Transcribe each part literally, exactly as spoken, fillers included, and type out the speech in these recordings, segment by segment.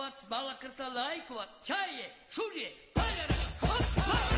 Балакуват, балакърта, лайкуват, чае, шуже, пайдера, хоп, хоп!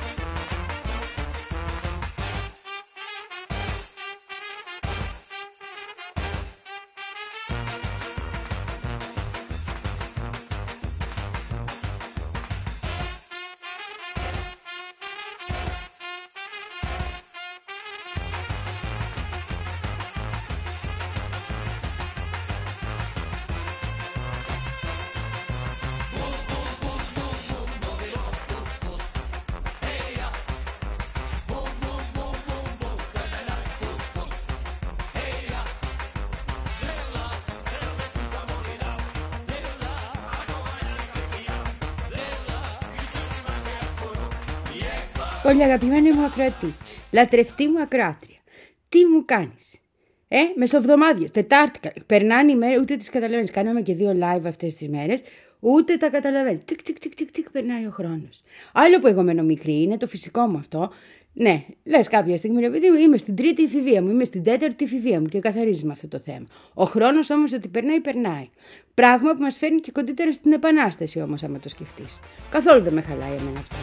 Πολύ αγαπημένη μου ακροατή, λατρευτή μου ακροάτρια, τι μου κάνεις? Ε, μεσοβδομάδια, Τετάρτη, περνάνε οι μέρες, ούτε τις καταλαβαίνεις. Κάναμε και δύο live αυτές τις μέρες, ούτε τα καταλαβαίνεις. Τσικ, τσικ, τσικ, τσικ, τσικ, περνάει ο χρόνος. Άλλο που εγώ μένω μικρή, είναι το φυσικό μου αυτό. Ναι, λες κάποια στιγμή, ρε παιδί μου, είμαι στην τρίτη εφηβεία μου, είμαι στην τέταρτη εφηβεία μου και καθαρίζεις με αυτό το θέμα. Ο χρόνος όμως ότι περνάει, περνάει. Πράγμα που μας φέρνει και κοντύτερα στην Επανάσταση όμως, άμα το σκεφτείς. Καθόλου δεν με χαλάει εμένα αυτό.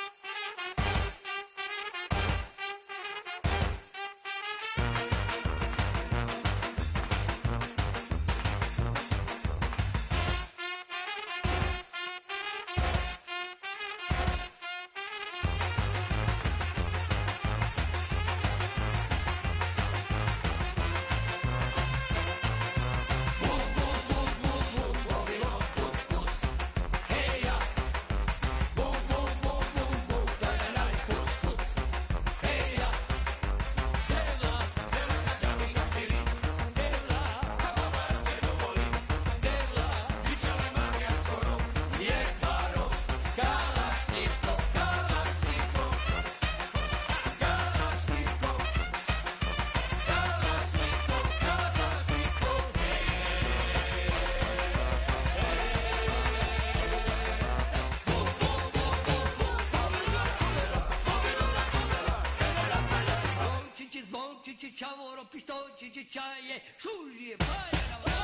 Ciavoro, pistoci, cicciaie, sciugi e пайдера.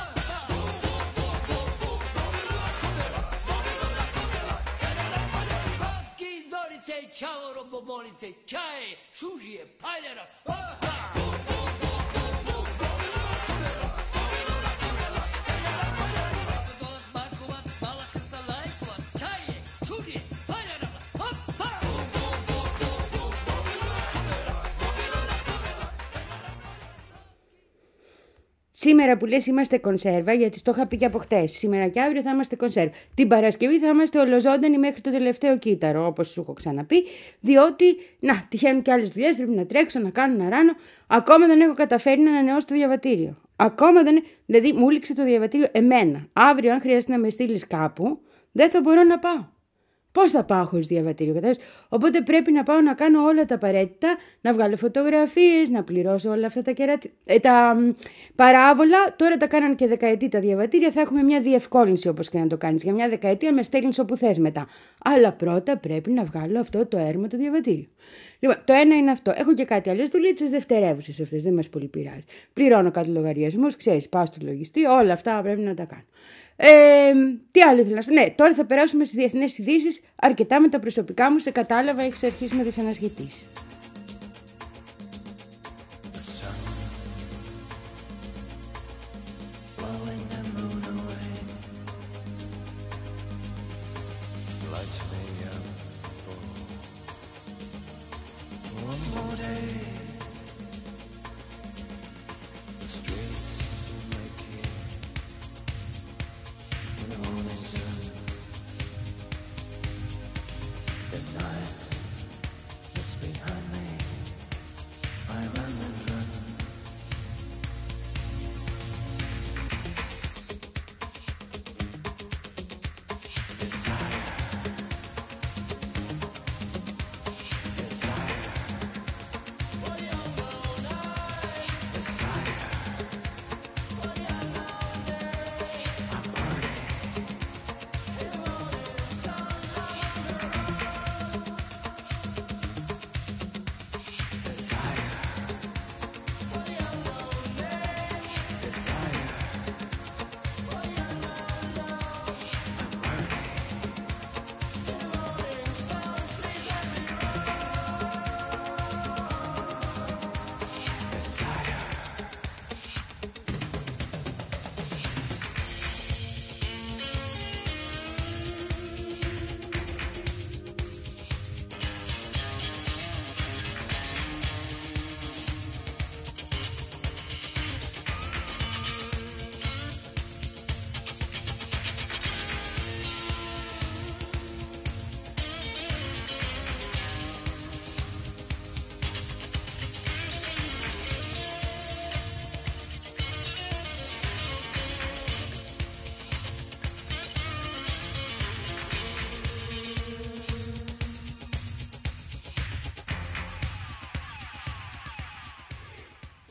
Факки, зорице, ciavoro, bobolice, čaje, šuži e пайдера. Σήμερα που λες είμαστε κονσέρβα, γιατί το είχα πει και από χτες. Σήμερα και αύριο θα είμαστε κονσέρβα. Την Παρασκευή θα είμαστε ολοζώντανοι μέχρι το τελευταίο κύτταρο, όπως σου έχω ξαναπεί. Διότι, να, τυχαίνουν και άλλες δουλειές, πρέπει να τρέξω, να κάνω, να ράνω. Ακόμα δεν έχω καταφέρει να ανανεώσω το διαβατήριο. Ακόμα δεν. Δηλαδή, μου λήξε το διαβατήριο εμένα. Αύριο, αν χρειάζεται να με στείλεις κάπου, δεν θα μπορώ να πάω. Πώς θα πάω χωρίς διαβατήριο, κατάλαβες? Οπότε πρέπει να πάω να κάνω όλα τα απαραίτητα, να βγάλω φωτογραφίες, να πληρώσω όλα αυτά τα, κερατι... ε, τα παράβολα. Τώρα τα κάνανε και δεκαετή τα διαβατήρια, θα έχουμε μια διευκόλυνση όπως και να το κάνεις. Για μια δεκαετία με στέλνεις όπου θες μετά. Αλλά πρώτα πρέπει να βγάλω αυτό το έρμο το διαβατήριο. Λοιπόν, το ένα είναι αυτό. Έχω και κάτι άλλο. Δουλίτσες δευτερεύουσες αυτές, δεν μας πολύ πειράζει. Πληρώνω κάτι λογαριασμούς, ξέρεις, πάω στο λογιστή, όλα αυτά πρέπει να τα κάνω. Ε, τι άλλο ήθελα να σου πω. Ναι, τώρα θα περάσουμε στις διεθνές ειδήσεις. Αρκετά με τα προσωπικά μου. Σε κατάλαβα, έχεις αρχίσει να τις ανασχετείς. Behind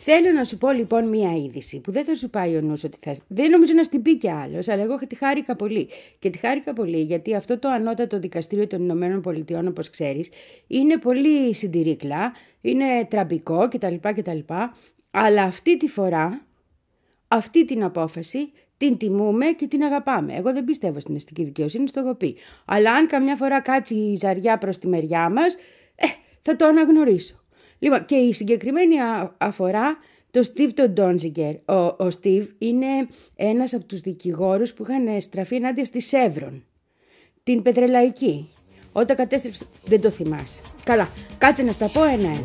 Θέλω να σου πω λοιπόν μία είδηση που δεν θα σου πάει ο νους ότι θα... Δεν νομίζω να στην πει κι άλλος, αλλά εγώ τη χάρηκα πολύ. Και τη χάρηκα πολύ γιατί αυτό το ανώτατο δικαστήριο των Ηνωμένων Πολιτειών, όπως ξέρεις, είναι πολύ συντηρήκλα, είναι τραμπικό κτλ. κτλ. Αλλά αυτή τη φορά, αυτή την απόφαση την τιμούμε και την αγαπάμε. Εγώ δεν πιστεύω στην αστική δικαιοσύνη, στο έχω πει. Αλλά αν καμιά φορά κάτσει η ζαριά προς τη μεριά μας, ε, θα το αναγνωρίσω. Λοιπόν, και η συγκεκριμένη αφορά το Steve τον Ντόνζιγκερ. Ο, ο Steve είναι ένας από τους δικηγόρους που είχαν στραφεί ενάντια στη Chevron, την πετρελαϊκή. Όταν κατέστρεψε... Δεν το θυμάσαι. Καλά, κάτσε να στα πω ένα-ένα.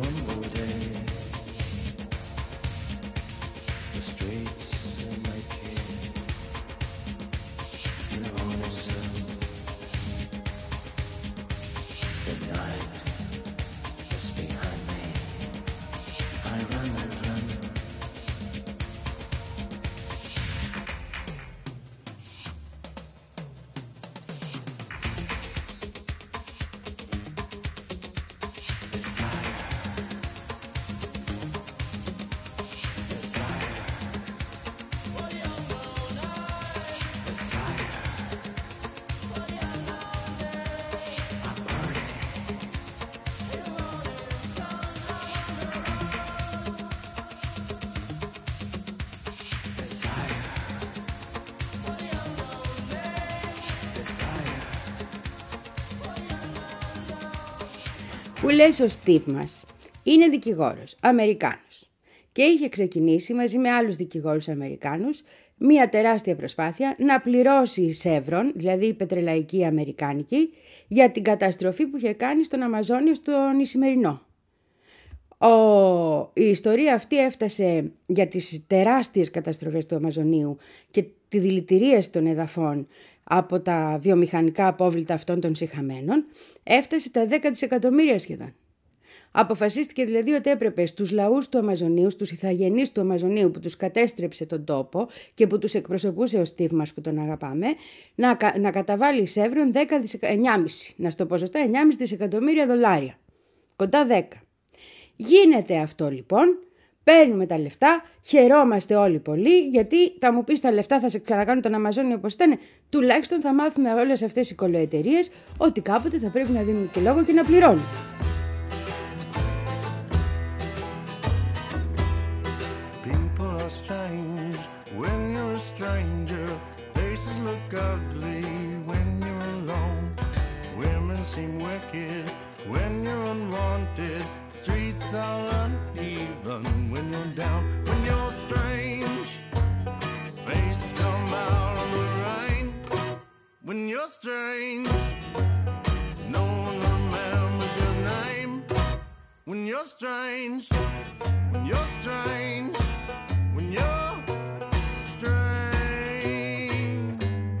Που λες ο Στίβ μας είναι δικηγόρος, Αμερικάνος, και είχε ξεκινήσει μαζί με άλλους δικηγόρους Αμερικάνους μία τεράστια προσπάθεια να πληρώσει η Chevron, δηλαδή η πετρελαϊκή αμερικάνικη, για την καταστροφή που είχε κάνει στον Αμαζόνιο στον Ισημερινό. Ο... Η ιστορία αυτή έφτασε για τις τεράστιες καταστροφές του Αμαζονίου και τη δηλητηρίαση των εδαφών από τα βιομηχανικά απόβλητα αυτών των σιχαμένων, έφτασε τα δέκα δισεκατομμύρια σχεδόν. Αποφασίστηκε δηλαδή ότι έπρεπε στους λαούς του Αμαζονίου, στους ηθαγενείς του Αμαζονίου που τους κατέστρεψε τον τόπο και που τους εκπροσωπούσε ο Στίβ μας που τον αγαπάμε, να, να καταβάλει η Chevron δέκα δισεκα... εννιά κόμμα πέντε, να στο πω σωστά, εννιά κόμμα πέντε δισεκατομμύρια δολάρια. Κοντά δέκα. Γίνεται αυτό λοιπόν, παίρνουμε τα λεφτά, χαιρόμαστε όλοι πολύ, γιατί θα μου πεις τα λεφτά θα σε ξανακάνουν τον Αμαζόνιο όπως ήταν, τουλάχιστον θα μάθουμε όλες αυτές οι κολοεταιρείες ότι κάποτε θα πρέπει να δίνουν και λόγο και να πληρώνουν. Strange when you're a stranger, faces look ugly when you're alone, women seem wicked when you're unwanted, streets are uneven when you're down, when you're strange, face come out of the rain, when you're strange, no one remembers your name, when you're strange, when you're strange, when you're strange.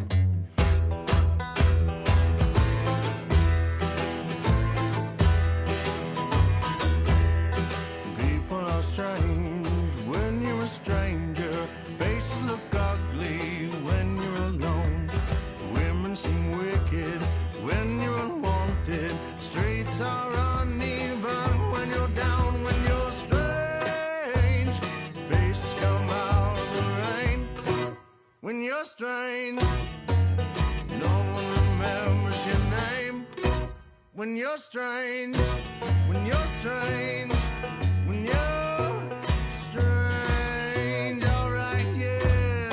People are strange when you're a stranger. Faces look ugly when you're alone. Women seem wicked when you're unwanted. Streets are uneven when you're down, when you're strange. Face come out of the rain when you're strange. No one remembers your name when you're strange. When you're strange. When you're strange. All right, yeah.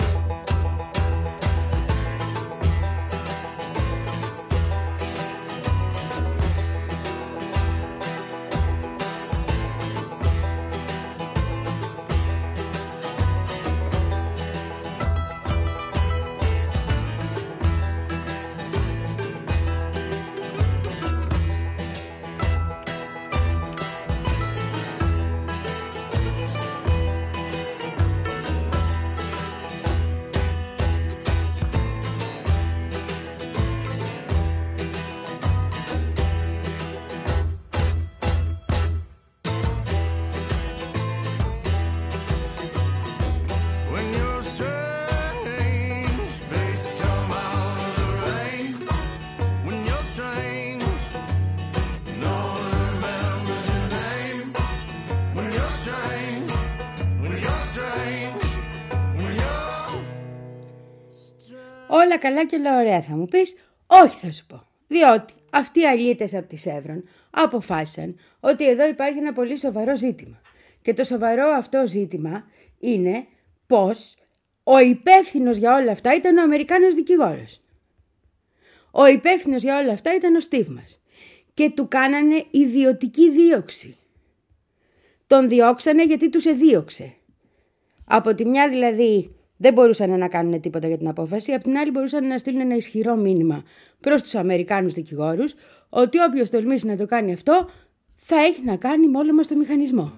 Όλα καλά και όλα ωραία, θα μου πεις. Όχι, θα σου πω. Διότι αυτοί οι αλήτες από τη Σεύρον αποφάσισαν ότι εδώ υπάρχει ένα πολύ σοβαρό ζήτημα. Και το σοβαρό αυτό ζήτημα είναι πως ο υπεύθυνος για όλα αυτά ήταν ο Αμερικάνος δικηγόρος. Ο υπεύθυνος για όλα αυτά ήταν ο Στίβ μας. Και του κάνανε ιδιωτική δίωξη. Τον διώξανε γιατί τους εδίωξε. Από τη μια δηλαδή δεν μπορούσαν να κάνουν τίποτα για την απόφαση, από την άλλη μπορούσαν να στείλουν ένα ισχυρό μήνυμα προς τους Αμερικάνους δικηγόρους ότι όποιος τολμήσει να το κάνει αυτό θα έχει να κάνει με όλο μας το μηχανισμό.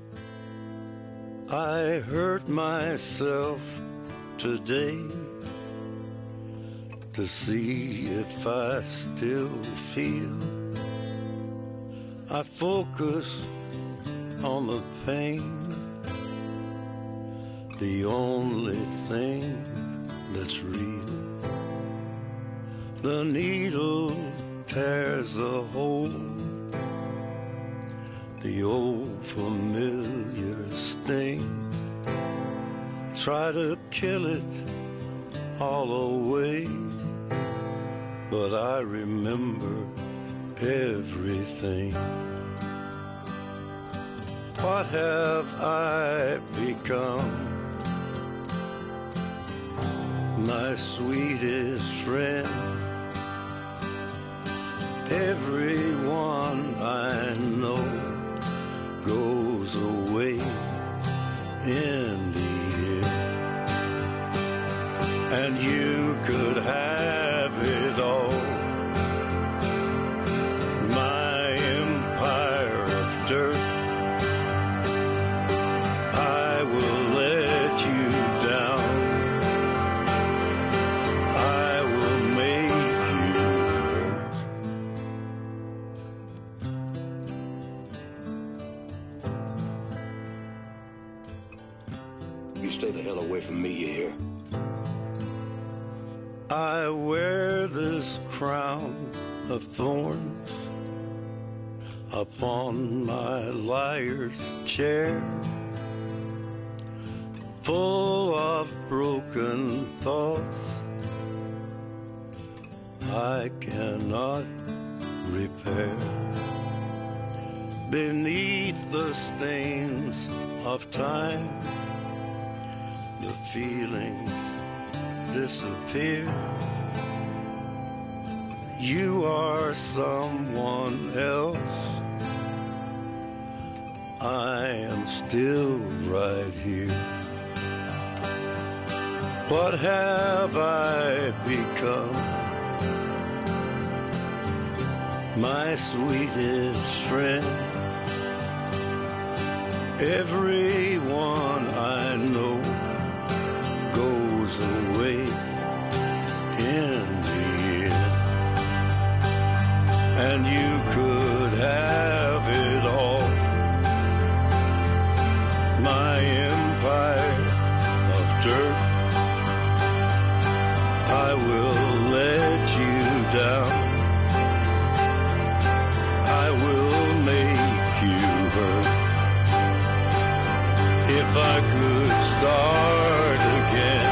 I hurt myself today to see if I still feel. I focus on the pain, the only thing that's real. The needle tears a hole, the old familiar sting. Try to kill it all away, but I remember everything. What have I become? My sweetest friend. Everyone I know goes away in the end, and you could have it all. My empire of dirt, I will let you down. I will make you hurt. You stay the hell away from me, you hear? I wear this crown of thorns upon my liar's chair, full of broken thoughts I cannot repair. Beneath the stains of time, the feelings disappear. You are someone else. I am still right here. What have I become? My sweetest friend. Everyone I know goes away in the end, and you could have it all. My empire of dirt, I will let you down. I will make you hurt. If I could start again,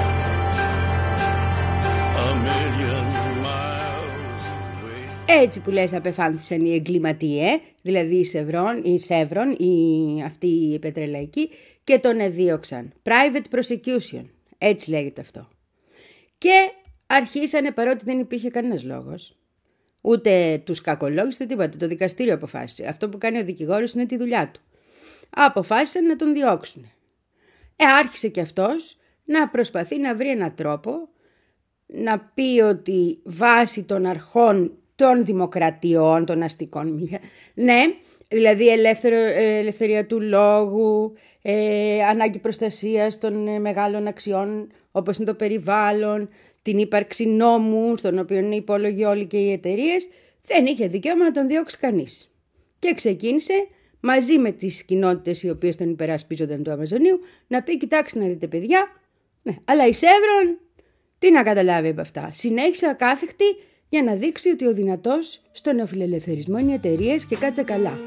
a million miles away. Έτσι που λες απεφάνθησαν οι εγκληματίες, δηλαδή οι Σευρών, οι Σεύρον, οι, αυτοί οι πετρελαϊκοί, και τον εδίωξαν. Private prosecution, έτσι λέγεται αυτό. Και αρχίσανε, παρότι δεν υπήρχε κανένας λόγος, ούτε τους κακολόγησε τίποτα, το δικαστήριο αποφάσισε. Αυτό που κάνει ο δικηγόρος είναι τη δουλειά του. Αποφάσισαν να τον διώξουν. Ε, άρχισε και αυτός να προσπαθεί να βρει έναν τρόπο να πει ότι βάσει των αρχών των δημοκρατιών, των αστικών, ναι, δηλαδή ελεύθερο, ελευθερία του λόγου, ε, ανάγκη προστασίας των μεγάλων αξιών όπως είναι το περιβάλλον, την ύπαρξη νόμου στον οποίο είναι υπόλογοι όλοι και οι εταιρείες, δεν είχε δικαίωμα να τον διώξει κανείς. Και ξεκίνησε μαζί με τις κοινότητες οι οποίες τον υπερασπίζονταν του Αμαζονίου να πει: κοιτάξτε να δείτε παιδιά, ναι, αλλά η Σεύρον τι να καταλάβει από αυτά. Συνέχισε ακάθεκτη για να δείξει ότι ο δυνατός στο νεοφιλελευθερισμό είναι οι εταιρείες και κάτσε καλά.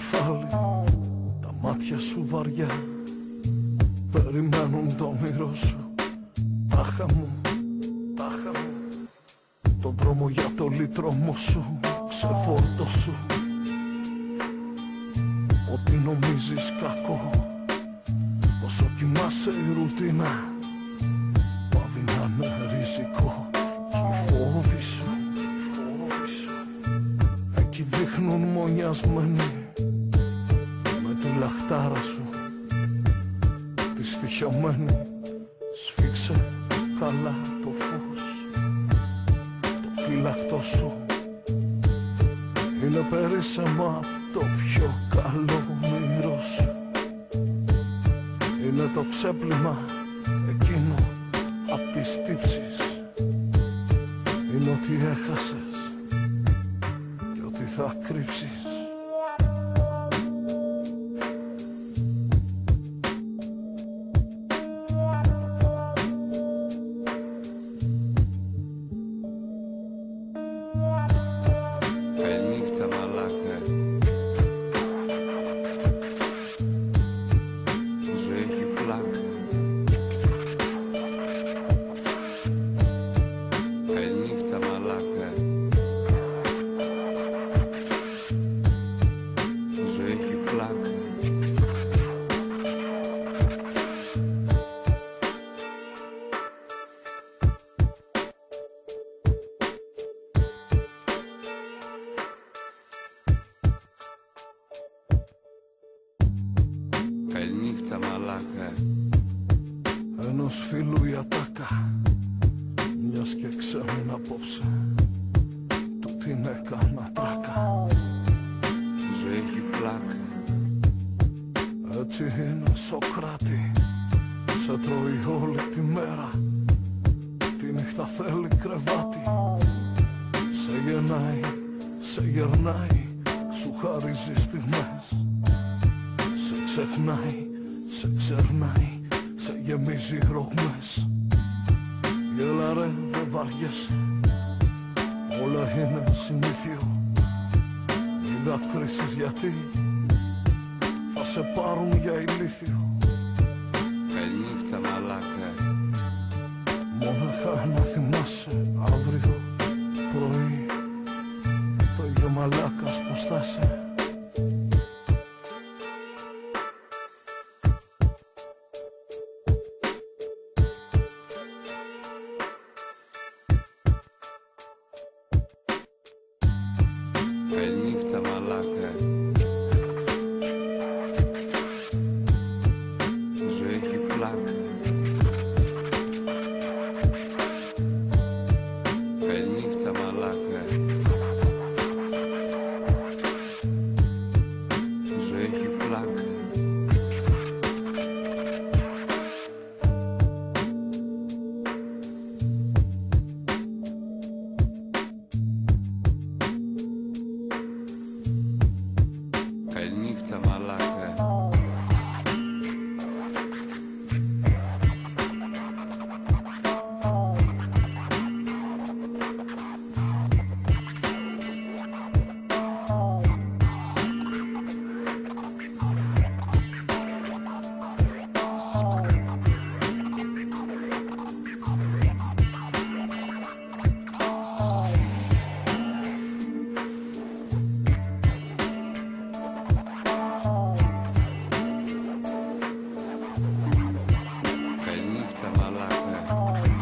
κεφάλι, τα μάτια σου βαριά περιμένουν το όνειρό σου. Τάχα μου, τάχα μου, τον δρόμο για το λύτρωμό σου ξεφόρτωσου. Ό,τι νομίζεις κακό, όσο κοιμάσαι η ρουτίνα, πάβει να είναι ριζικό. Κι οι φόβοι σου, εκεί δείχνουν μονιασμένοι με τη λαχτάρα σου τη στοιχειωμένη. Σφίξε καλά το φως, το φύλακτο σου είναι περίσσεμα το πιο καλό όνειρό σου. Είναι το ξέπλυμα εκείνο απ' τις τύψεις. Είναι ότι έχασες και ότι θα κρύψεις. Καληνύχτα μαλάκα, η ζωή έχει πλάκα. Καληνύχτα μαλάκα, η ζωή έχει πλάκα. Καληνύχτα μαλάκα, Ενός φίλου η ατάκα, μιας και ξέμεινε απόψε, του την έκανα τράκα. η ζωή έχει πλάκα. Έτσι είναι Σοκράτη, σε τρώει όλη τη μέρα, τη νύχτα θέλει κρεβάτι. Σε γεννάει, σε γερνάει, σου χαρίζει στιγμές. Σε ξεχνάει, σε ξερνάει, σε γεμίζει ρογμές. Γέλα ρε, δεν βαριέσαι, όλα είναι συνήθιο. Μη δακρύσεις γιατί θα σε πάρουν για ηλίθιο. Καληνύχτα μαλάκα, Μόναχα να θυμάσαι αύριο πρωί, το ίδιο μαλάκας πως θα είσαι. καληνύχτα μαλάκα, η ζωή έχει πλάκα. Καληνύχτα μαλάκα, η ζωή έχει πλάκα. Καληνύχτα μαλάκα, καληνύχτα μαλάκα.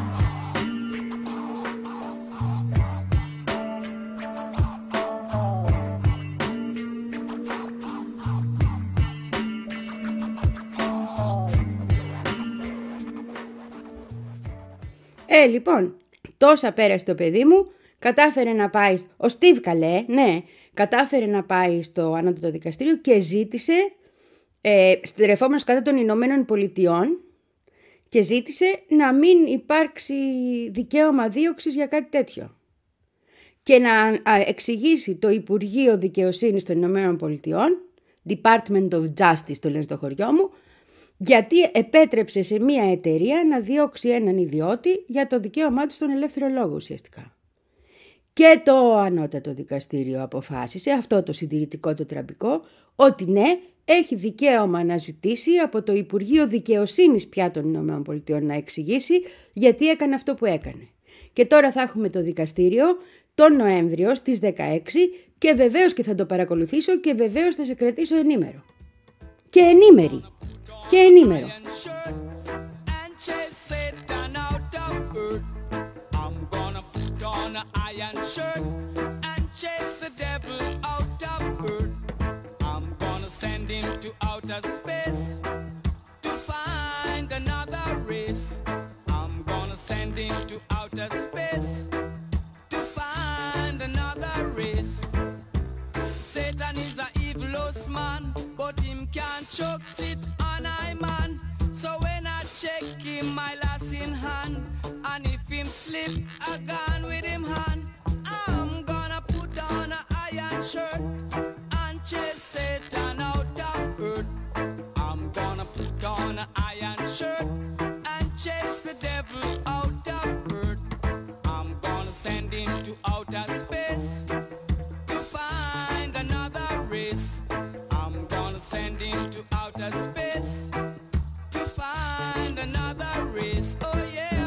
Ε, λοιπόν, τόσα πέρασε το παιδί μου, κατάφερε να πάει, ο Στίβ καλέ, ναι, κατάφερε να πάει στο ανώτατο δικαστήριο και ζήτησε, ε, στρεφόμενος κατά των Ηνωμένων Πολιτειών, και ζήτησε να μην υπάρξει δικαίωμα δίωξης για κάτι τέτοιο. Και να α, εξηγήσει το Υπουργείο Δικαιοσύνης των Ηνωμένων Πολιτειών, Department of Justice το λένε στο χωριό μου, γιατί επέτρεψε σε μια εταιρεία να διώξει έναν ιδιώτη για το δικαίωμά του στον ελεύθερο λόγο ουσιαστικά. Και το ανώτατο δικαστήριο αποφάσισε, αυτό το συντηρητικό το τραμπικό, ότι ναι, έχει δικαίωμα να ζητήσει από το Υπουργείο Δικαιοσύνης πια των ΗΠΑ να εξηγήσει γιατί έκανε αυτό που έκανε. Και τώρα θα έχουμε το δικαστήριο τον Νοέμβριο στις δεκαέξι και βεβαίως και θα το παρακολουθήσω και βεβαίως θα σε κρατήσω ενήμερο. Και ενήμερη. Και ενήμερο. Man, but him can't choke sit on I man. So when I check him, my lass in hand, and if him slip a gun with him hand, I'm gonna put on a iron shirt and chase Satan out of earth. I'm gonna put on a iron shirt and chase the devil out of earth. I'm gonna send him to outer space to find another race. Send him to outer space to find another race. Oh yeah.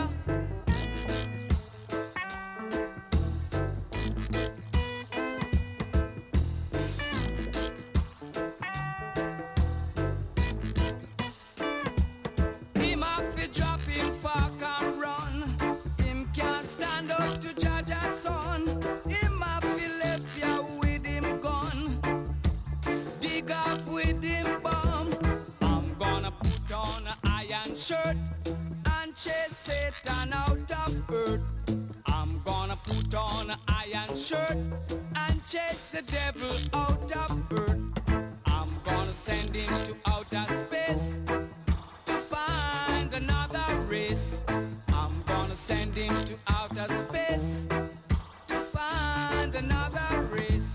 Him have to drop him fuck and run. Him can't stand up to judge a son. Him have to left ya with him gun. Dig off with him bomb. I'm gonna put on an iron shirt and chase Satan out of earth. I'm gonna put on an iron shirt and chase the devil out of earth. I'm gonna send him to outer space to find another race. I'm gonna send him to outer space to find another race.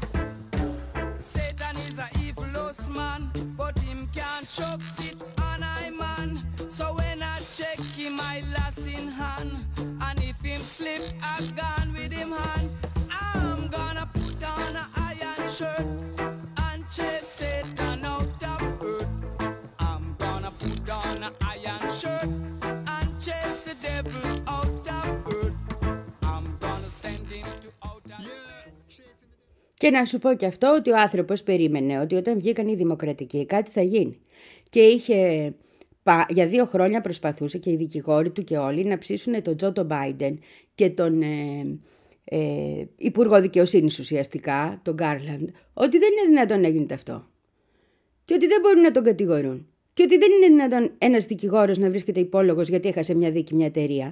Satan is a evilous man, but him can't choke sit on I man. So when I check him, I lass in hand, and if him slip a gun with him hand, I'm gonna put on a iron shirt and chase Satan out of earth. I'm gonna put on a iron shirt and chase the devil out of earth. I'm gonna send him to outer space. Και να σου πω και αυτό ότι ο άνθρωπος περίμενε ότι όταν βγήκαν οι δημοκρατικοί κάτι θα γίνει. Και είχε, για δύο χρόνια προσπαθούσε και οι δικηγόροι του και όλοι να ψήσουν τον Τζο τον Μπάιντεν και τον ε, ε, Υπουργό Δικαιοσύνης ουσιαστικά, τον Γκάρλαντ, ότι δεν είναι δυνατόν να γίνεται αυτό. Και ότι δεν μπορούν να τον κατηγορούν. Και ότι δεν είναι δυνατόν ένας δικηγόρος να βρίσκεται υπόλογος γιατί έχασε μια δίκη μια εταιρεία.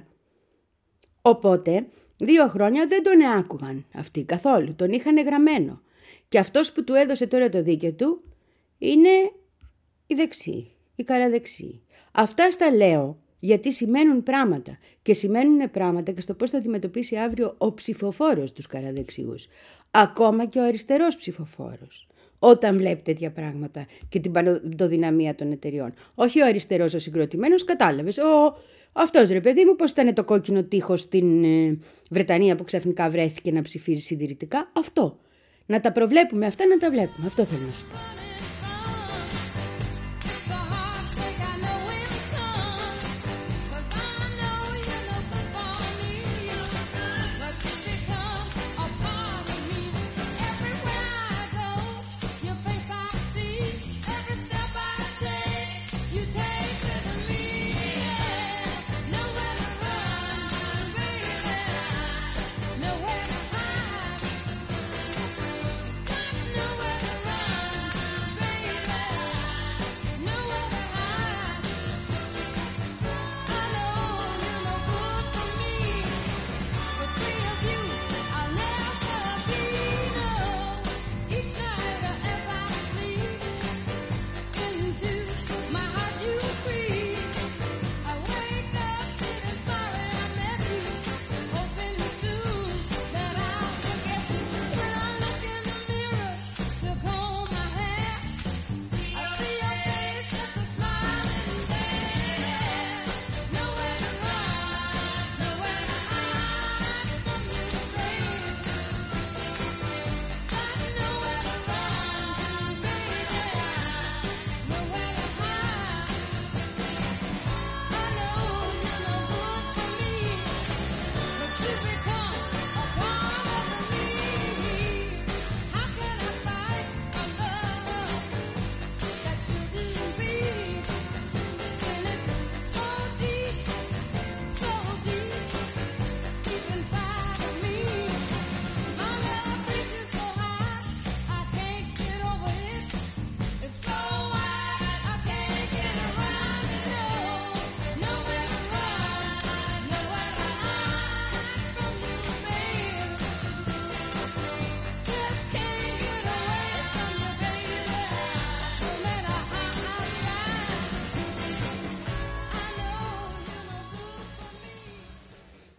Οπότε, δύο χρόνια δεν τον άκουγαν αυτοί καθόλου. Τον είχαν γραμμένο. Και αυτός που του έδωσε τώρα το δίκαιο του είναι η δεξί, η καραδεξί. Αυτά στα λέω γιατί σημαίνουν πράγματα. Και σημαίνουν πράγματα και στο πώς θα αντιμετωπίσει αύριο ο ψηφοφόρος τους καραδεξιούς. Ακόμα και ο αριστερός ψηφοφόρος. Όταν βλέπει τέτοια πράγματα και την παντοδυναμία των εταιριών. Όχι ο αριστερός ο συγκροτημένος, κατάλαβες. Ο... Αυτός ρε παιδί μου, πώς ήταν το κόκκινο τείχος στην ε, Βρετανία που ξαφνικά βρέθηκε να ψηφίζει συντηρητικά. Αυτό. Να τα προβλέπουμε αυτά, να τα βλέπουμε. Αυτό θέλω να σου πω.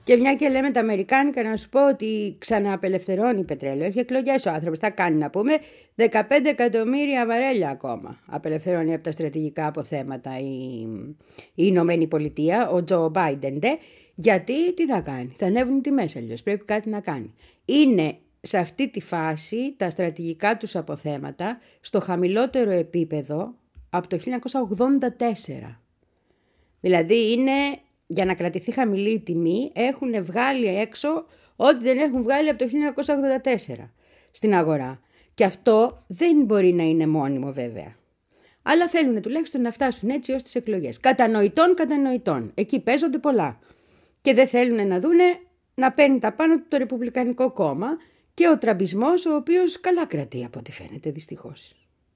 Και μια και λέμε τα αμερικάνικα, να σου πω ότι ξανααπελευθερώνει πετρέλαιο. Έχει εκλογές ο άνθρωπος. Θα κάνει να πούμε δεκαπέντε εκατομμύρια βαρέλια ακόμα. Απελευθερώνει από τα στρατηγικά αποθέματα η, η Ηνωμένη Πολιτεία, ο Τζο Μπάιντεν. Γιατί τι θα κάνει, θα ανέβουν οι τιμές αλλιώς. Πρέπει κάτι να κάνει. Είναι σε αυτή τη φάση τα στρατηγικά τους αποθέματα στο χαμηλότερο επίπεδο από το χίλια εννιακόσια ογδόντα τέσσερα. Δηλαδή είναι, για να κρατηθεί χαμηλή η τιμή, έχουν βγάλει έξω ό,τι δεν έχουν βγάλει από το χίλια εννιακόσια ογδόντα τέσσερα στην αγορά. Και αυτό δεν μπορεί να είναι μόνιμο βέβαια. Αλλά θέλουν τουλάχιστον να φτάσουν έτσι ως τις εκλογές. Κατανοητών, κατανοητών. Εκεί παίζονται πολλά. Και δεν θέλουν να δούνε να παίρνει τα πάνω του το Ρεπουμπλικανικό κόμμα και ο τραμπισμός, ο οποίος καλά κρατεί από ό,τι φαίνεται δυστυχώς.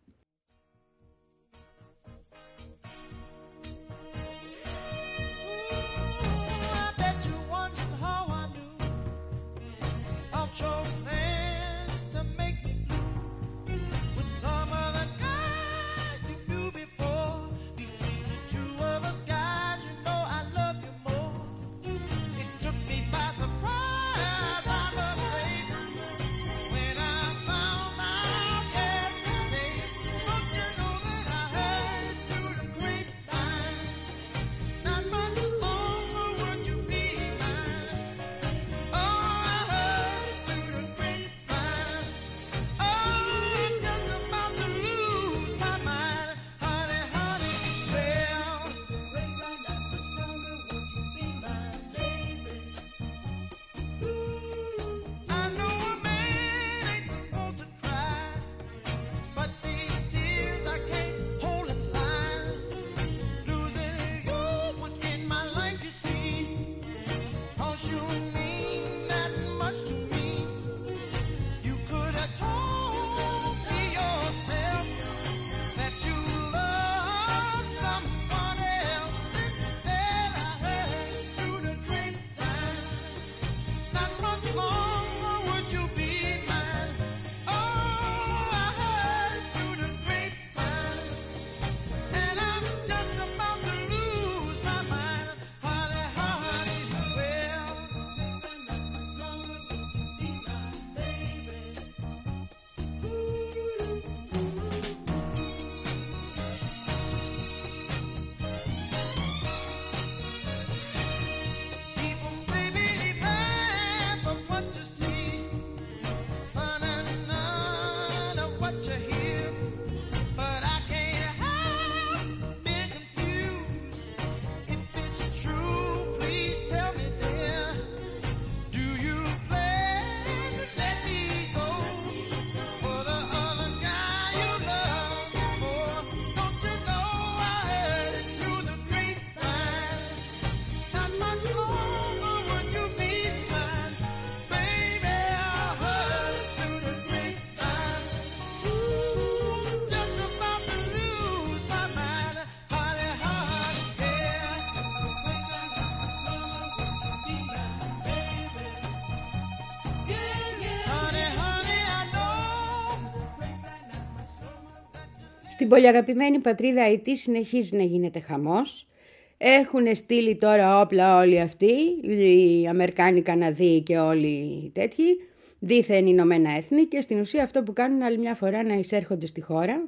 Στην πολυαγαπημένη πατρίδα Αιτή συνεχίζει να γίνεται χαμός. Έχουν στείλει τώρα όπλα όλοι αυτοί, οι Αμερικάνοι, Καναδοί και όλοι οι τέτοιοι, δίθεν Ηνωμένα Έθνη, και στην ουσία αυτό που κάνουν άλλη μια φορά να εισέρχονται στη χώρα,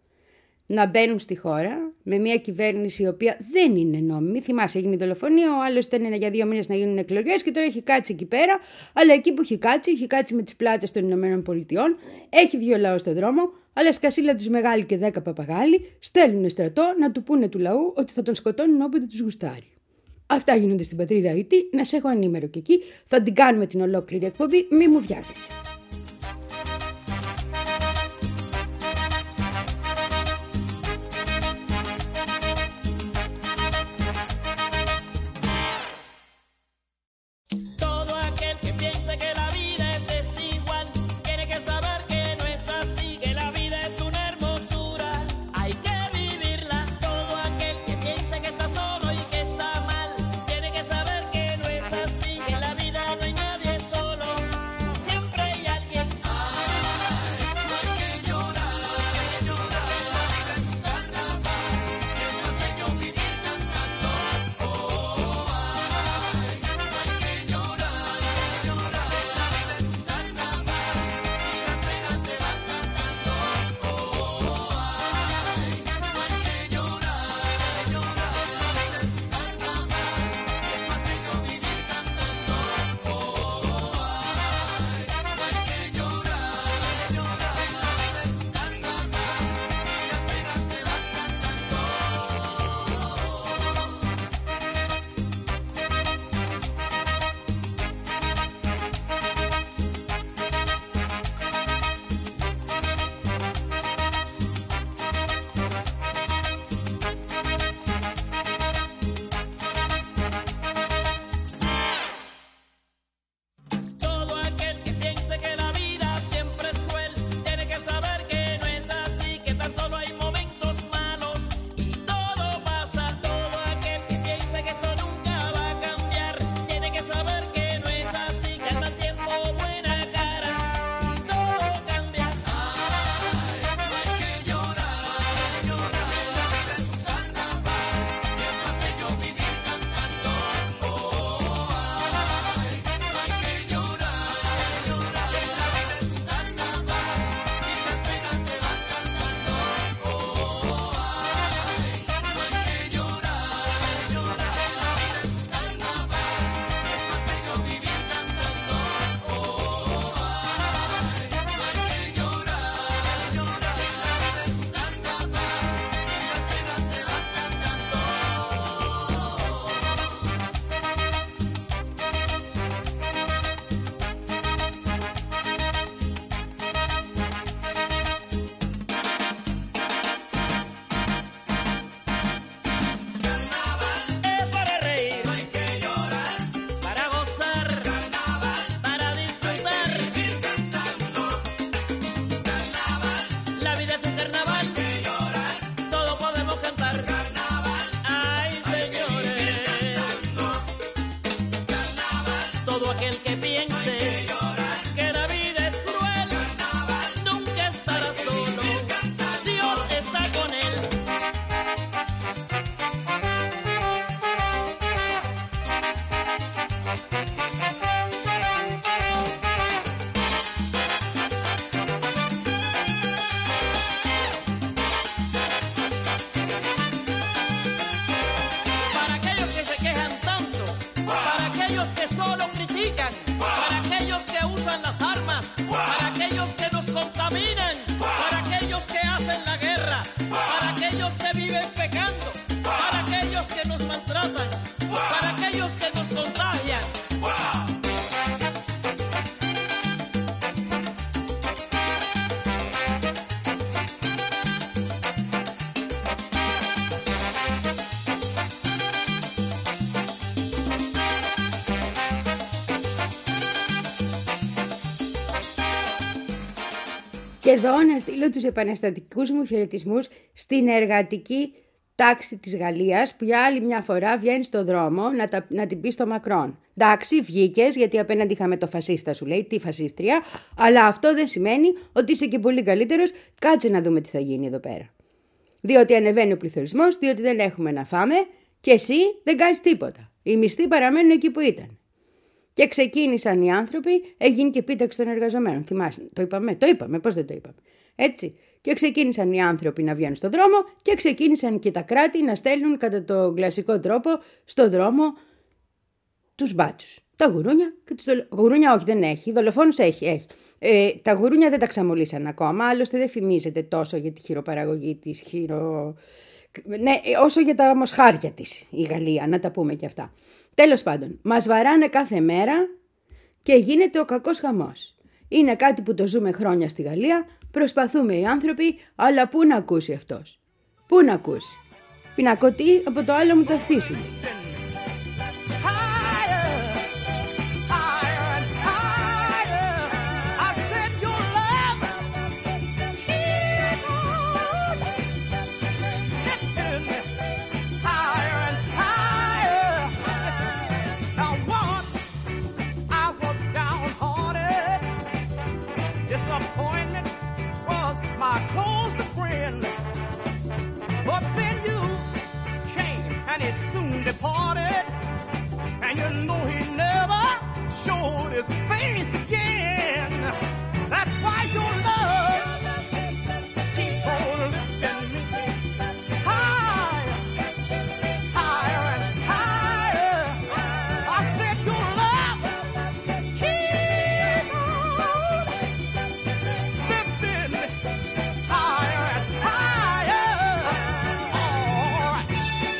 να μπαίνουν στη χώρα με μια κυβέρνηση η οποία δεν είναι νόμιμη. Θυμάσαι, έγινε η δολοφονία, ο άλλος ήταν για δύο μήνες να γίνουν εκλογές και τώρα έχει κάτσει εκεί πέρα, αλλά εκεί που έχει κάτσει, έχει κάτσει με τις πλάτες των Ηνωμένων Πολιτειών, έχει βγει ο λαός στον δρόμο, αλλά σκασίλα τους μεγάλοι και δέκα παπαγάλοι στέλνουν στρατό να του πούνε του λαού ότι θα τον σκοτώνουν όποτε τους γουστάρει. Αυτά γίνονται στην πατρίδα Αιτή, να σε έχω ενήμερο και εκεί, θα την κάνουμε την ολόκληρη εκπομπή, μη μου βιάζεσαι. Siempre hay Και εδώ να στείλω τους επαναστατικούς μου χαιρετισμούς στην εργατική τάξη της Γαλλίας που για άλλη μια φορά βγαίνει στο δρόμο να, τα, να την πει στο Μακρόν. Εντάξει, βγήκες γιατί απέναντι είχαμε το φασίστα, σου λέει, τη φασίστρια, αλλά αυτό δεν σημαίνει ότι είσαι και πολύ καλύτερος. Κάτσε να δούμε τι θα γίνει εδώ πέρα. Διότι ανεβαίνει ο πληθωρισμός, διότι δεν έχουμε να φάμε και εσύ δεν κάνεις τίποτα. Οι μισθοί παραμένουν εκεί που ήταν. Και ξεκίνησαν οι άνθρωποι, έγινε και επίταξη των εργαζομένων. Θυμάσαι, το είπαμε, το είπαμε, πώς δεν το είπαμε. Έτσι. Και ξεκίνησαν οι άνθρωποι να βγαίνουν στον δρόμο και ξεκίνησαν και τα κράτη να στέλνουν κατά τον κλασικό τρόπο στο δρόμο τους μπάτσους. Τα γουρούνια και τους δολο... Γουρούνια όχι δεν έχει, δολοφόνους έχει. έχει. Ε, τα γουρούνια δεν τα ξαμολύσαν ακόμα, άλλωστε δεν φημίζεται τόσο για τη χειροπαραγωγή της, χειρο... ναι, όσο για τα μοσχάρια της η Γαλλία, να τα πούμε και αυτά. Τέλος πάντων, μας βαράνε κάθε μέρα και γίνεται ο κακός χαμός. Είναι κάτι που το ζούμε χρόνια στη Γαλλία, προσπαθούμε οι άνθρωποι, αλλά πού να ακούσει αυτός. Πού να ακούσει. Πινακωτή από το άλλο μου το αυτί σου. Departed, and you know he never showed his face again. That's why your love keeps on lifting me higher, higher and higher. I said your love keeps on lifting me higher and higher. All right.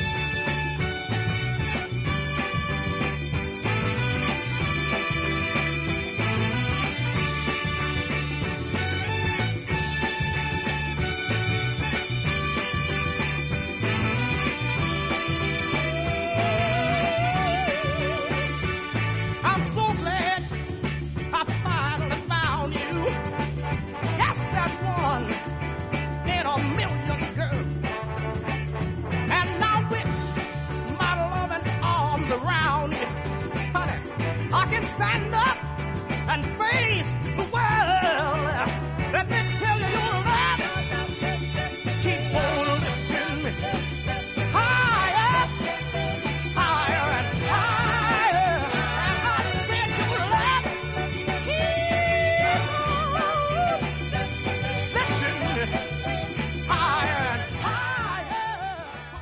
Stand up and face the world. Let me tell you, your love keep on lifting me higher, higher and higher. And I said your love keep on lifting me higher and higher.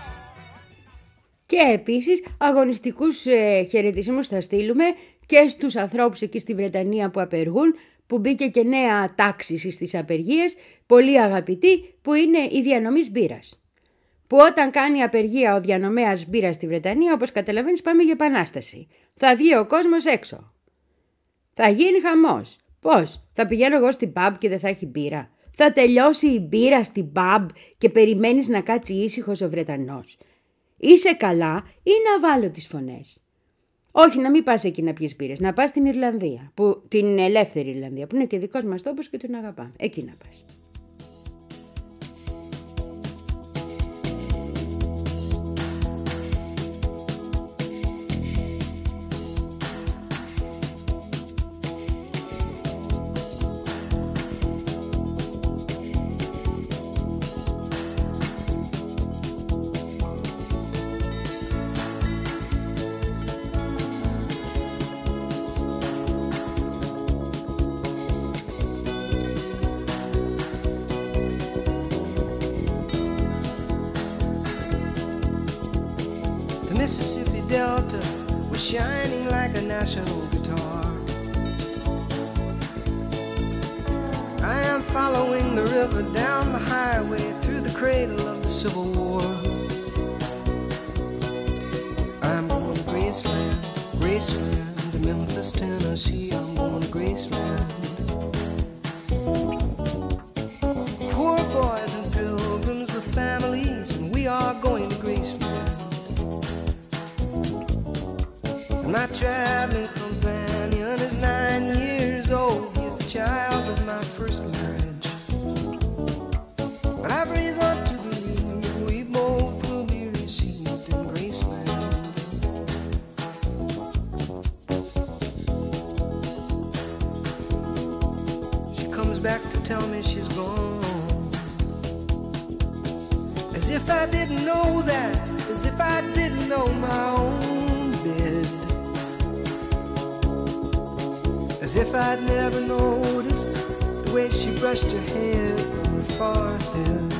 Και επίσης αγωνιστικούς ε, χαιρετισμούς θα στείλουμε και στους ανθρώπους εκεί στη Βρετανία που απεργούν, που μπήκε και νέα τάξη στις απεργίες, πολύ αγαπητή, που είναι η διανομής μπύρας. Που όταν κάνει απεργία ο διανομέας μπύρας στη Βρετανία, όπως καταλαβαίνεις πάμε για επανάσταση. Θα βγει ο κόσμος έξω. Θα γίνει χαμός. Πώς? Θα πηγαίνω εγώ στην pub και δεν θα έχει μπύρα. Θα τελειώσει η μπύρα στην pub και περιμένεις να κάτσει ήσυχος ο Βρετανός. Είσαι καλά ή να βάλω τις φωνές? Όχι, να μην πας εκεί να πιεις μπύρες, να πας στην Ιρλανδία, που, την ελεύθερη Ιρλανδία, που είναι και δικός μας τόπος και τον αγαπάμε. Εκεί να πας. Mississippi Delta was shining like a national guitar. I am following the river down the highway through the cradle of the Civil War. I'm going to Graceland, Graceland, to Memphis, Tennessee. I'm going to Graceland. Poor boys and pilgrims with families, and we are going to Graceland. My traveling companion is nine years old. He's the child of my first marriage. tell me she's gone. As if I didn't know that, as if I didn't know my own bed. As if I'd never noticed the way she brushed her hair from her forehead.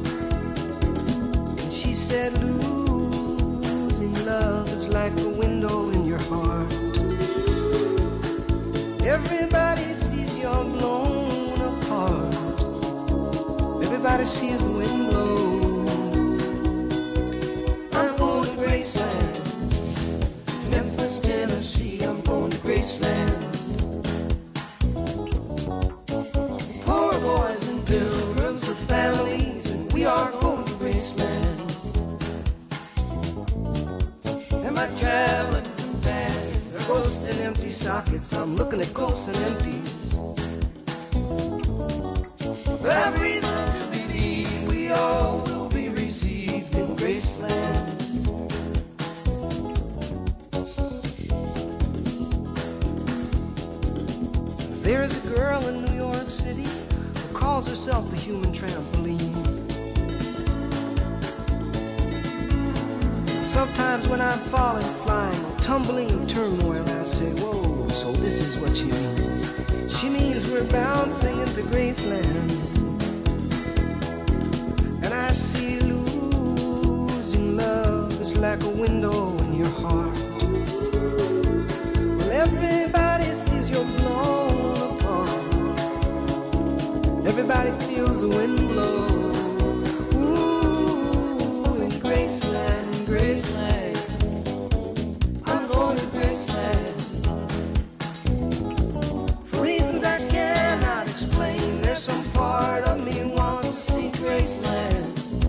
And she said, losing love is like a window in your heart. Everybody sees you're blown apart. Everybody sees the wind blow. I'm going to Graceland, Memphis, Tennessee. I'm going to Graceland. Poor boys and pilgrims with families, and we are going to Graceland. Am I traveling from bags, ghosts and empty sockets? I'm looking at ghosts and empties. But I've reason to believe we all will be received in Graceland. There is a girl in New York City who calls herself the human trampoline. Sometimes when I'm falling, flying, or tumbling in turmoil, I say, whoa, so this is what she means. She means we're bouncing into Graceland. And I see losing love is like a window in your heart. Well, everybody sees you're blown apart. Everybody feels the wind blow. Ooh, in Graceland, in Graceland. I'm going to Graceland. For reasons I cannot explain, there's some part of me wants to see Graceland.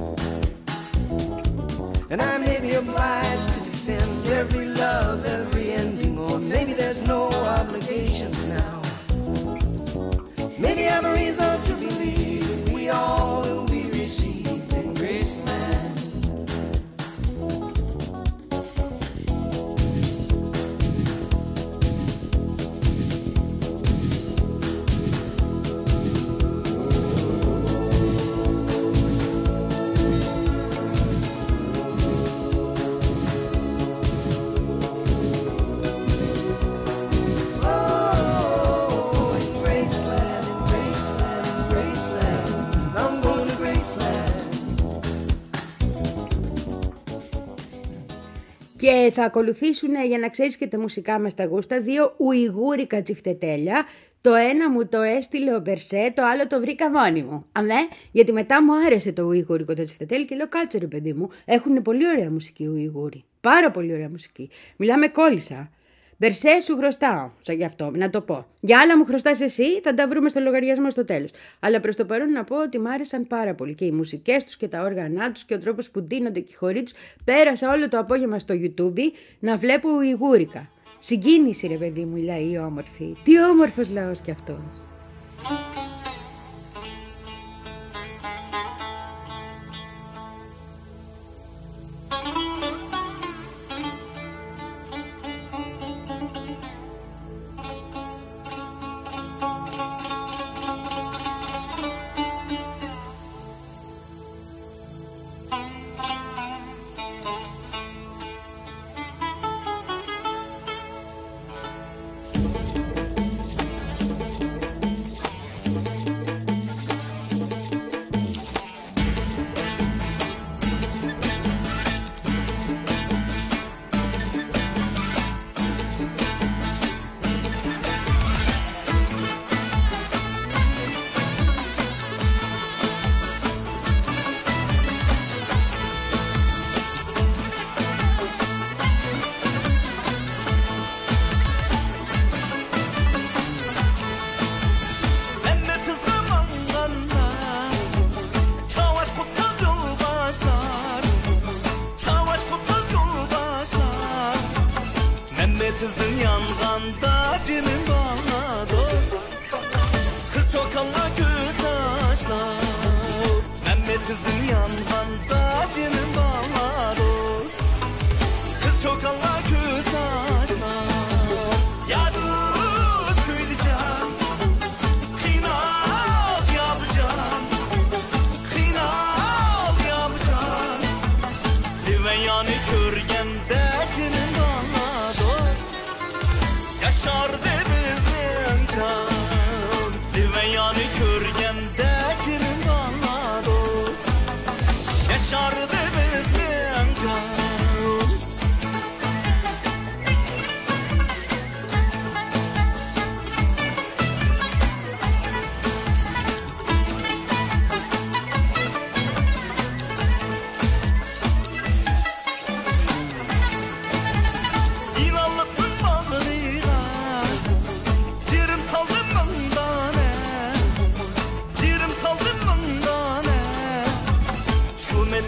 And I may be obliged to defend every love, every ending, or maybe there's no obligations now. Maybe I have a reason to believe we all will be received in Graceland. Και θα ακολουθήσουν, για να ξέρεις και τα μουσικά μας τα γούστα, δύο ουιγούρικα τσιφτετέλια. Το ένα μου το έστειλε ο Μπερσέ, το άλλο το βρήκα μόνη μου. Αμέ, γιατί μετά μου άρεσε το ουιγούρικο το τσιφτετέλι και λέω κάτσε ρε παιδί μου, έχουν πολύ ωραία μουσική οι Ουιγούροι. Πάρα πολύ ωραία μουσική. Μιλάμε κόλλησα. Μπερσέ, σου χρωστάω, σαν γι' αυτό, να το πω. Για άλλα μου χρωστάς εσύ, θα τα βρούμε στο λογαριασμό στο τέλος. Αλλά προς το παρόν να πω ότι μ' άρεσαν πάρα πολύ και οι μουσικές τους και τα όργανά τους και ο τρόπος που ντύνονται και οι χοροί τους. Πέρασα όλο το απόγευμα στο YouTube να βλέπω Ουιγούρικα. Συγκίνηση ρε παιδί μου, λέει η όμορφη. Τι όμορφος λαός κι αυτός. kızın yanganda cimin bana dost. Kız çok Allah göz taşlar. Mehmet kızın yanganda cimin bana dost. Kız çok Allah göz taşlar. Ya dost köylü can, kıynak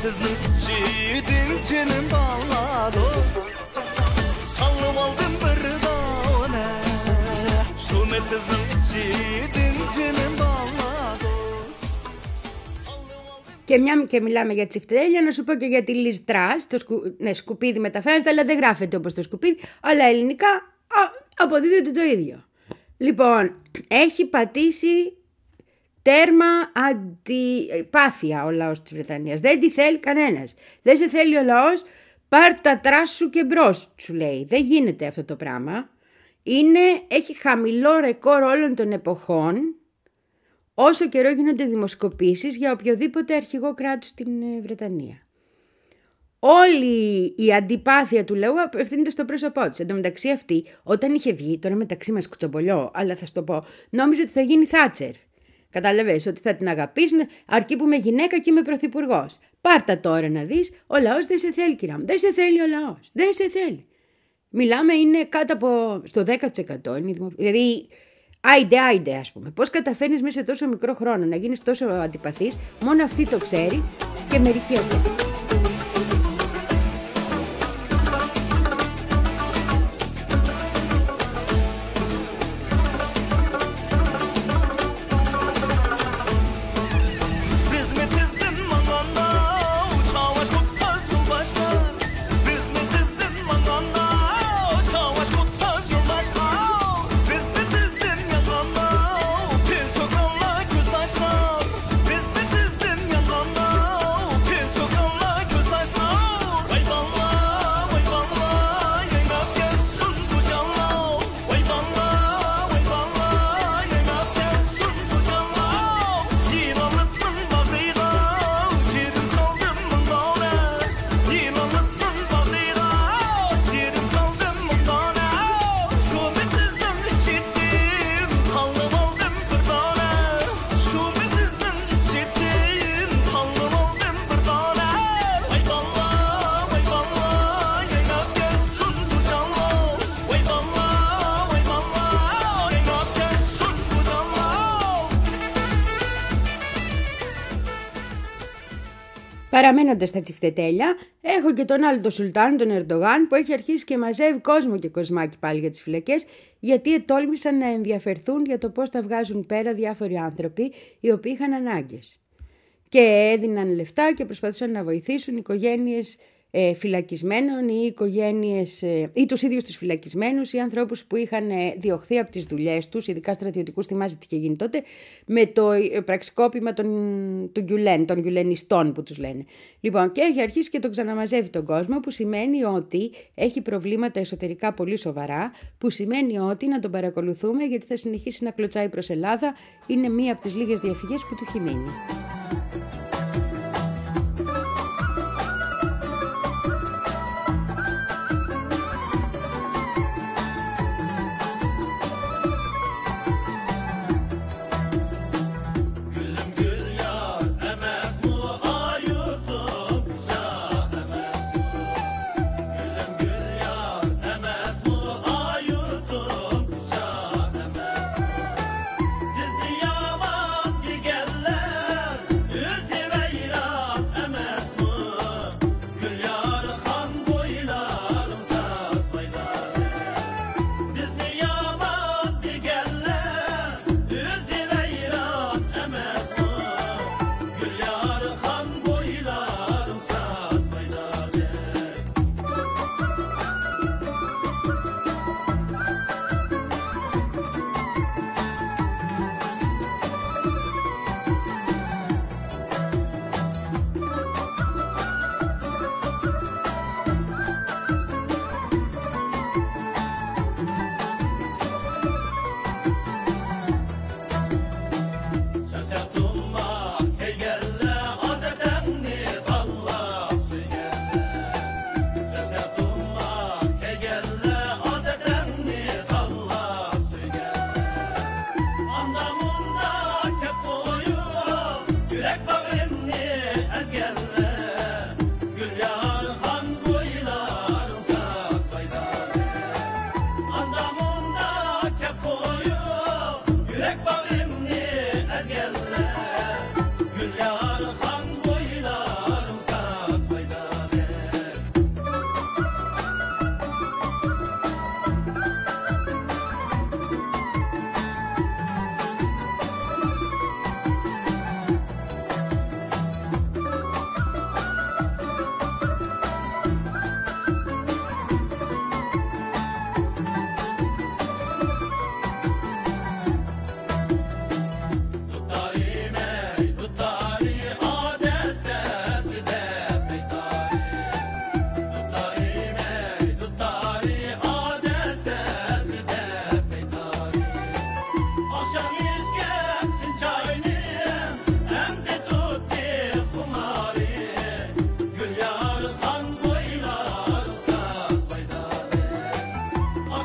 Memetizning ichidin jinin bağlados Tanlım aldım bir dona Şu metizning ichidin jinin bağlados Και μια και μιλάμε για τσιφτέλια, να σου πω και για τη Liz Truss. Το σκου... Ναι, σκουπίδι μεταφράζεται, αλλά δεν γράφεται όπως το σκουπίδι. Αλλά ελληνικά α, αποδίδεται το ίδιο. Λοιπόν, έχει πατήσει τέρμα αντιπάθεια ο λαός της Βρετανίας. Δεν τη θέλει κανένας. Δεν σε θέλει ο λαός, πάρ' τα τρας σου και μπρος, σου λέει. Δεν γίνεται αυτό το πράγμα. Είναι, έχει χαμηλό ρεκόρ όλων των εποχών, όσο καιρό γίνονται δημοσκοπήσεις για οποιοδήποτε αρχηγό κράτους στην Βρετανία. Όλη η αντιπάθεια του λαού απευθύνεται στο πρόσωπό της. Εν τω μεταξύ αυτή, όταν είχε βγει, τώρα μεταξύ μας κουτσομπολιό, αλλά θα σου το πω, νόμιζε ότι θα γίνει Θάτσερ. Κατάλαβες ότι θα την αγαπήσουν, αρκεί που είμαι γυναίκα και είμαι πρωθυπουργός. Πάρτα τώρα να δεις, ο λαός δεν σε θέλει, κυρία μου. Δεν σε θέλει ο λαός. Δεν σε θέλει. Μιλάμε, είναι κάτω από στο δέκα τοις εκατό. Είναι δημο... Δηλαδή, άιντε, άιντε, ας πούμε. Πώς καταφέρνεις μέσα σε τόσο μικρό χρόνο να γίνεις τόσο αντιπαθής, μόνο αυτή το ξέρει και μερικοί ακόμα. Παραμένοντας στα τσιφτετέλια, έχω και τον άλλο τον Σουλτάν, τον Ερντογάν, που έχει αρχίσει και μαζεύει κόσμο και κοσμάκι πάλι για τις φυλακές, γιατί ετόλμησαν να ενδιαφερθούν για το πώς τα βγάζουν πέρα διάφοροι άνθρωποι οι οποίοι είχαν ανάγκες. Και έδιναν λεφτά και προσπαθούσαν να βοηθήσουν οικογένειες ε, φυλακισμένων ή οικογένειες ε, ή τους ίδιους τους φυλακισμένους ή ανθρώπους που είχαν ε, διωχθεί από τις δουλειές τους, ειδικά στρατιωτικούς, θυμάστε τι είχε γίνει τότε, με το ε, πραξικόπημα των, των Γκιουλέν, των Γκιουλενιστών που τους λένε. Λοιπόν, και έχει αρχίσει και τον ξαναμαζεύει τον κόσμο, που σημαίνει ότι έχει προβλήματα εσωτερικά πολύ σοβαρά, που σημαίνει ότι να τον παρακολουθούμε γιατί θα συνεχίσει να κλωτσάει προς Ελλάδα. Είναι μία από τις λίγες διαφυγές που του έχει μείνει.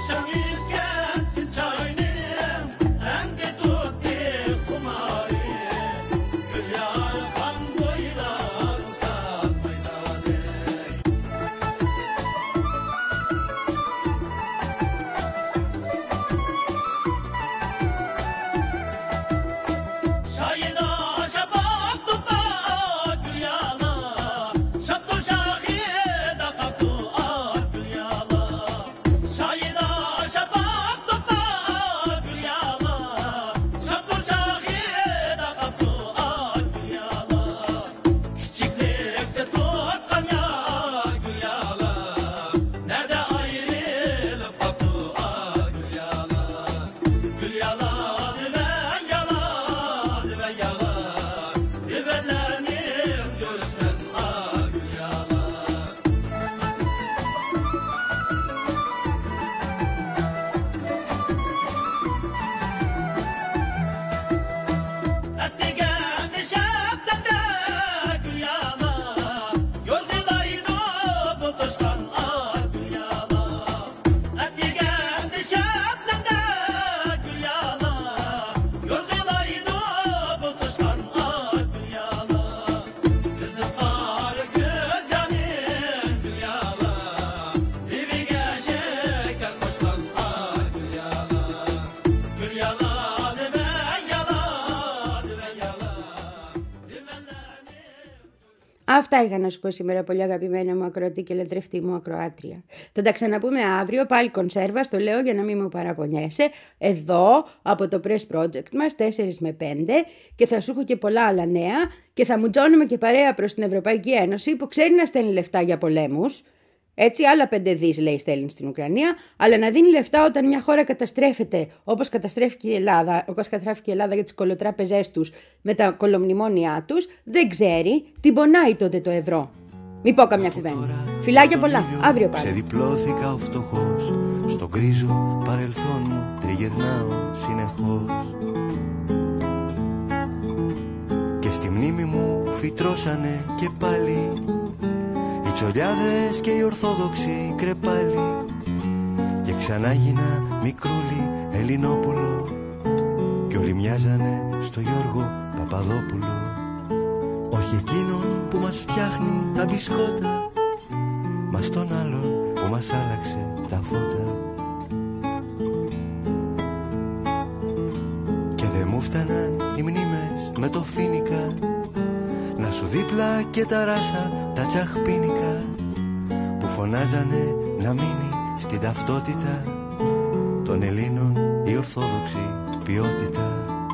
Αυτά είχα να σου πω σήμερα, πολύ αγαπημένα μου ακροατή και λατρευτή μου ακροάτρια. Θα τα ξαναπούμε αύριο, πάλι κονσέρβα, το λέω για να μην μου παραπονιέσαι, εδώ από το Press Project μας, τέσσερα με πέντε, και θα σου έχω και πολλά άλλα νέα και θα μου τζώνουμε και παρέα προς την Ευρωπαϊκή Ένωση που ξέρει να στέλνει λεφτά για πολέμους. Έτσι, άλλα πέντε δις λέει στέλνει στην Ουκρανία, αλλά να δίνει λεφτά όταν μια χώρα καταστρέφεται, όπως καταστρέφηκε η Ελλάδα, όπως καταστρέφηκε η Ελλάδα για τις κολοτράπεζές τους με τα κολομνημόνια τους, δεν ξέρει, την πονάει τότε το ευρώ. Μην πω καμιά κουβέντα. Φιλάκια πολλά, αύριο πάλι. Ξεδιπλώθηκα ο φτωχός, στον γκρίζο παρελθόν μου τριγυρνάω συνεχώς. Και στη μνήμη μου φυτρώσανε και πάλι οι τσολιάδες και οι ορθόδοξοι κρεπάλι. Και ξανά γίνα μικρούλι Ελληνόπουλο κι όλοι μοιάζανε στο Γιώργο Παπαδόπουλο. Όχι εκείνον που μας φτιάχνει τα μπισκότα, μα στον άλλον που μας άλλαξε τα φώτα. Και δεν μου φτάναν οι μνήμες με το φίνικα, να σου δίπλα και τα ράσα τα τσαχπίνικα που φωνάζανε να μείνει στην ταυτότητα των Ελλήνων η ορθόδοξη ποιότητα.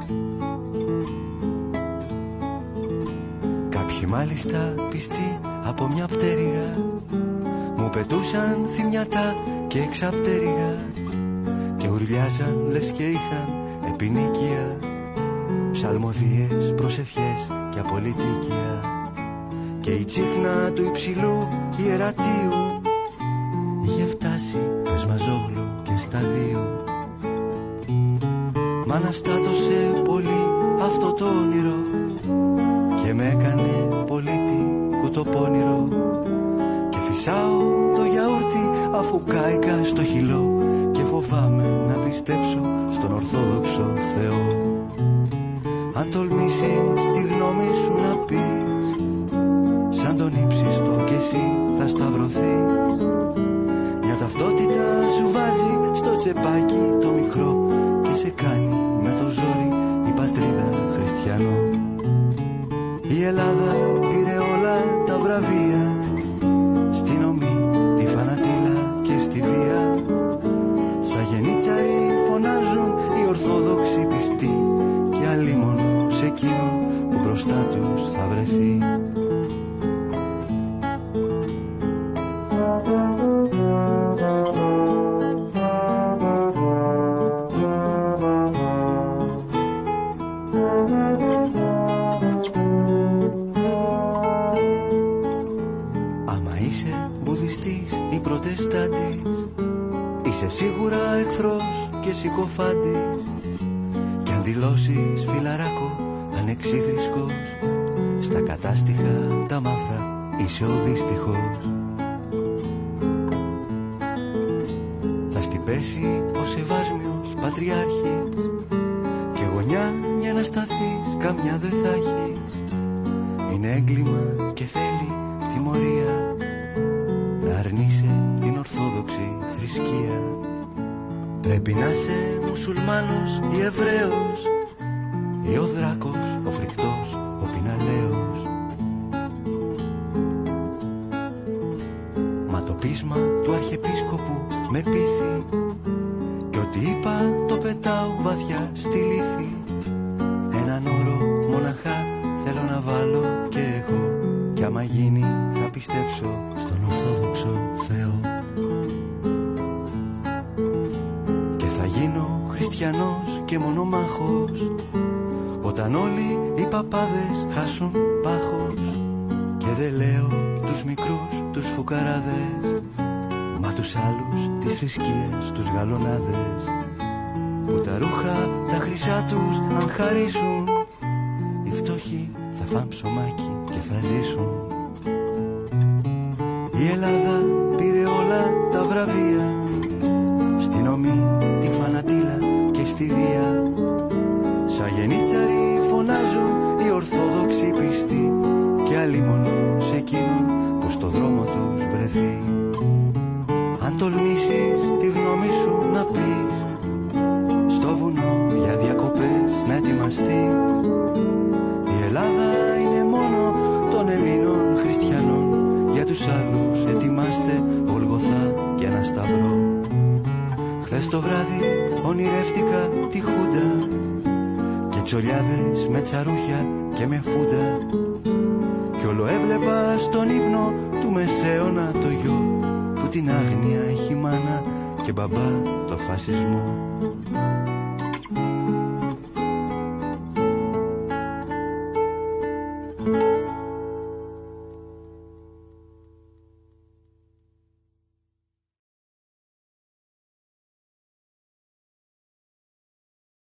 Κάποιοι μάλιστα πιστοί από μια πτέρυγα μου πετούσαν θυμιατά και εξαπτέρυγα και ουρλιάζαν λες και είχαν επινίκεια, ψαλμοδίες, προσευχές και απολυτίκια. Και η τσίχνα του υψηλού ιερατείου είχε φτάσει πεσμαζόγλου και σταδίου. Μ' αναστάτωσε πολύ αυτό το όνειρο και με έκανε πολίτη κουτοπώνυρο. Και φυσάω το γιαούρτι αφού κάηκα στο χυλό και φοβάμαι να πιστέψω στον Ορθόδοξο Θεό. Αν τολμήσεις τη γνώμη σου να πεις, σαν τον ύψιστο κι εσύ θα σταυρωθείς. Μια ταυτότητα σου βάζει στο τσεπάκι το μικρό και σε κάνει με το ζόρι η πατρίδα χριστιανό. Η Ελλάδα πήρε όλα τα βραβεία, στην ομή, τη φανατήλα και στη βία. Σαν γενίτσαροι φωνάζουν οι Ορθόδοξοι πιστοί και αλίμονο σε εκείνον που μπροστά τους θα βρεθεί. Άμα είσαι βουδιστής ή προτεστάντης, είσαι σίγουρα εχθρός και συκοφάντης. Κι αν δηλώσεις φιλαράκο ανεξίθρησκος, στα κατάστιχα τα μαύρα είσαι ο δύστιχος. Θα στην πέσει ο Σεβάσμιος Πατριάρχης και γωνιά για να σταθείς καμιά δεν θα έχεις. Είναι έγκλημα και θέλει τιμωρία να αρνείσαι την ορθόδοξη θρησκεία. Πρέπει να είσαι μουσουλμάνος ή Εβραίος ή ο Δράκος, ο φρικτός, ο Πιναλαίος. Μα το πείσμα του Αρχιεπίσκοπου με πείθει κι ό,τι είπα το πετάω βαθιά στη λύθη. Έναν όρο μοναχά θέλω να βάλω κι εγώ κι άμα γίνει θα πιστέψω στον Ορθόδοξο Θεό. Και θα γίνω χριστιανός και μονομάχος όταν όλοι οι παπάδες χάσουν πάχος. Και δεν λέω τους μικρούς, τους φουκαράδες, μα τους άλλους τις θρησκείες, τους γαλονάδες, που τα ρούχα τα χρυσά τους αν χαρίσουν, οι φτωχοί θα φάνε ψωμάκι και θα ζήσουν. Η Ελλάδα πήρε όλα τα βραβεία, στην ομή, τη φανατήλα και στη βία. Σαν γενίτσαροι φωνάζουν οι Ορθόδοξοι πιστοί και αλλήμωνουν σε εκείνον που στο δρόμο τους βρεθεί. Αν τολμήσεις τη γνώμη σου να πεις, στο βουνό για διακοπές να ετοιμαστείς. Η Ελλάδα είναι μόνο των Ελλήνων χριστιανών, για τους άλλους ετοιμάστε Γολγοθά και ένα σταυρό. Χθες το βράδυ ονειρεύτηκα τη Χούντα και τσολιάδες με τσαρούχια και με φούντα κι όλο έβλεπα στον ύπνο του Μεσαίωνα το γιο που την άγνοια έχει μάνα και μπαμπά το φασισμό.